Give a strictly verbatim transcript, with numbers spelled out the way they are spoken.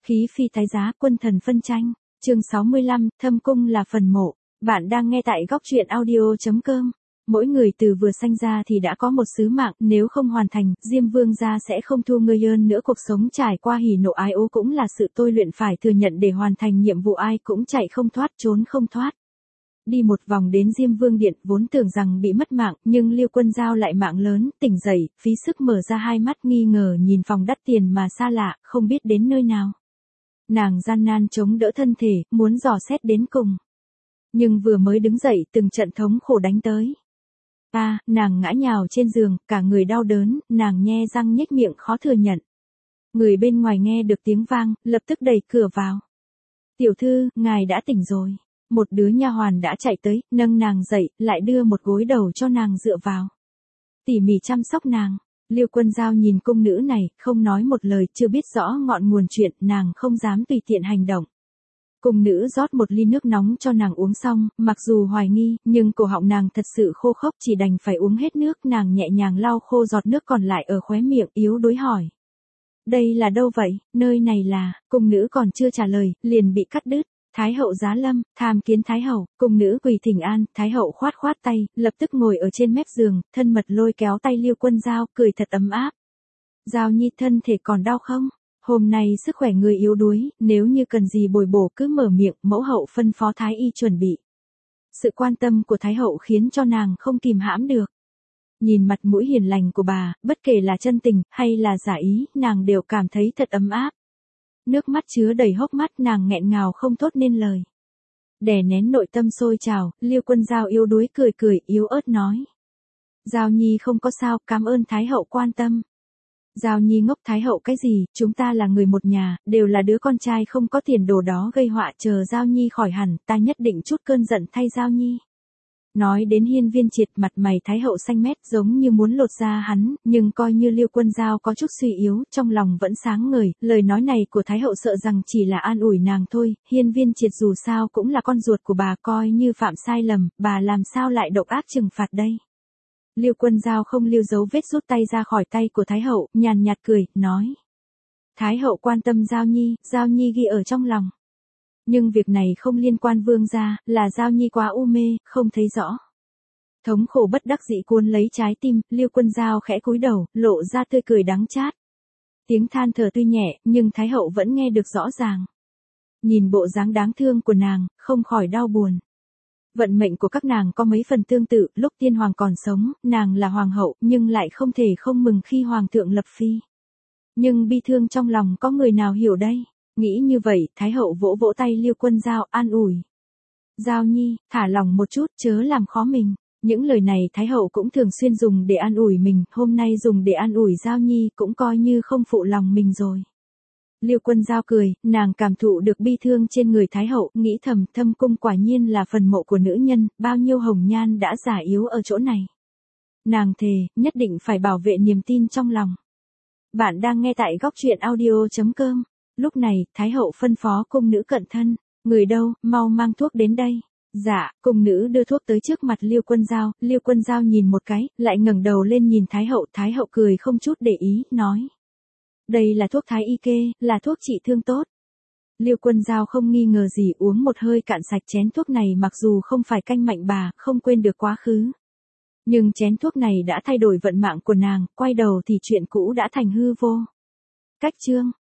Khí phi tái giá, quân thần phân tranh. Chương sáu mươi lăm, thâm cung là phần mộ. Bạn đang nghe tại góc truyện audio chấm com. Mỗi người từ vừa sanh ra thì đã có một sứ mạng, nếu không hoàn thành, Diêm Vương gia sẽ không thu ngươi hơn nữa. Cuộc sống trải qua hỉ nộ ái ố cũng là sự tôi luyện phải thừa nhận để hoàn thành nhiệm vụ, ai cũng chạy không thoát, trốn không thoát. Đi một vòng đến Diêm Vương điện, vốn tưởng rằng bị mất mạng, nhưng Liêu Quân Dao lại mạng lớn, tỉnh dậy, phí sức mở ra hai mắt nghi ngờ nhìn phòng đắt tiền mà xa lạ, không biết đến nơi nào. Nàng gian nan chống đỡ thân thể, muốn dò xét đến cùng. Nhưng vừa mới đứng dậy, từng trận thống khổ đánh tới. À, nàng ngã nhào trên giường, cả người đau đớn, nàng nhe răng nhếch miệng khó thừa nhận. Người bên ngoài nghe được tiếng vang, lập tức đẩy cửa vào. Tiểu thư, ngài đã tỉnh rồi. Một đứa nha hoàn đã chạy tới, nâng nàng dậy, lại đưa một gối đầu cho nàng dựa vào. Tỉ mỉ chăm sóc nàng. Liêu Quân Dao nhìn cung nữ này, không nói một lời, chưa biết rõ ngọn nguồn chuyện, nàng không dám tùy tiện hành động. Cung nữ rót một ly nước nóng cho nàng uống xong, mặc dù hoài nghi, nhưng cổ họng nàng thật sự khô khốc, chỉ đành phải uống hết nước. Nàng nhẹ nhàng lau khô giọt nước còn lại ở khóe miệng, yếu đuối hỏi. Đây là đâu vậy, nơi này là, cung nữ còn chưa trả lời, liền bị cắt đứt. Thái hậu giá lâm, tham kiến thái hậu. Cung nữ quỳ thỉnh an, thái hậu khoát khoát tay, lập tức ngồi ở trên mép giường, thân mật lôi kéo tay Liêu Quân Dao, cười thật ấm áp. Dao nhi thân thể còn đau không? Hôm nay sức khỏe người yếu đuối, nếu như cần gì bồi bổ cứ mở miệng, mẫu hậu phân phó thái y chuẩn bị. Sự quan tâm của thái hậu khiến cho nàng không kìm hãm được. Nhìn mặt mũi hiền lành của bà, bất kể là chân tình, hay là giả ý, nàng đều cảm thấy thật ấm áp. Nước mắt chứa đầy hốc mắt, nàng nghẹn ngào không thốt nên lời. Đè nén nội tâm sôi trào, Liêu Quân Dao yếu đuối cười cười, yếu ớt nói. Dao nhi không có sao, cảm ơn thái hậu quan tâm. Dao nhi ngốc, thái hậu cái gì, chúng ta là người một nhà, đều là đứa con trai không có tiền đồ đó gây họa, chờ Dao nhi khỏi hẳn, ta nhất định chút cơn giận thay Dao nhi. Nói đến Hiên Viên Triệt, mặt mày thái hậu xanh mét giống như muốn lột da hắn, nhưng coi như Liêu Quân Dao có chút suy yếu, trong lòng vẫn sáng ngời, lời nói này của thái hậu sợ rằng chỉ là an ủi nàng thôi. Hiên Viên Triệt dù sao cũng là con ruột của bà, coi như phạm sai lầm, bà làm sao lại độc ác trừng phạt đây. Liêu Quân Dao không lưu dấu vết rút tay ra khỏi tay của thái hậu, nhàn nhạt cười, nói. Thái hậu quan tâm Dao nhi, Dao nhi ghi ở trong lòng. Nhưng việc này không liên quan Vương gia, là Dao nhi quá u mê, không thấy rõ. Thống khổ bất đắc dĩ cuốn lấy trái tim, Liêu Quân Dao khẽ cúi đầu, lộ ra tươi cười đắng chát. Tiếng than thở tuy nhẹ, nhưng thái hậu vẫn nghe được rõ ràng. Nhìn bộ dáng đáng thương của nàng, không khỏi đau buồn. Vận mệnh của các nàng có mấy phần tương tự, lúc tiên hoàng còn sống, nàng là hoàng hậu, nhưng lại không thể không mừng khi hoàng thượng lập phi. Nhưng bi thương trong lòng có người nào hiểu đây? Nghĩ như vậy, thái hậu vỗ vỗ tay Liêu Quân Dao, an ủi. Dao nhi, thả lòng một chút, chớ làm khó mình. Những lời này thái hậu cũng thường xuyên dùng để an ủi mình, hôm nay dùng để an ủi Dao nhi cũng coi như không phụ lòng mình rồi. Liêu Quân Dao cười, nàng cảm thụ được bi thương trên người thái hậu, nghĩ thầm, thâm cung quả nhiên là phần mộ của nữ nhân, bao nhiêu hồng nhan đã già yếu ở chỗ này. Nàng thề, nhất định phải bảo vệ niềm tin trong lòng. Bạn đang nghe tại góc truyện audio chấm com. Lúc này, thái hậu phân phó cung nữ cận thân, người đâu, mau mang thuốc đến đây. Dạ, cung nữ đưa thuốc tới trước mặt Liêu Quân Dao, Liêu Quân Dao nhìn một cái, lại ngẩng đầu lên nhìn thái hậu, thái hậu cười không chút để ý, nói. Đây là thuốc thái y kê, là thuốc trị thương tốt. Liêu Quân Dao không nghi ngờ gì, uống một hơi cạn sạch chén thuốc này, mặc dù không phải canh mạnh bà, không quên được quá khứ. Nhưng chén thuốc này đã thay đổi vận mạng của nàng, quay đầu thì chuyện cũ đã thành hư vô. Cách chương.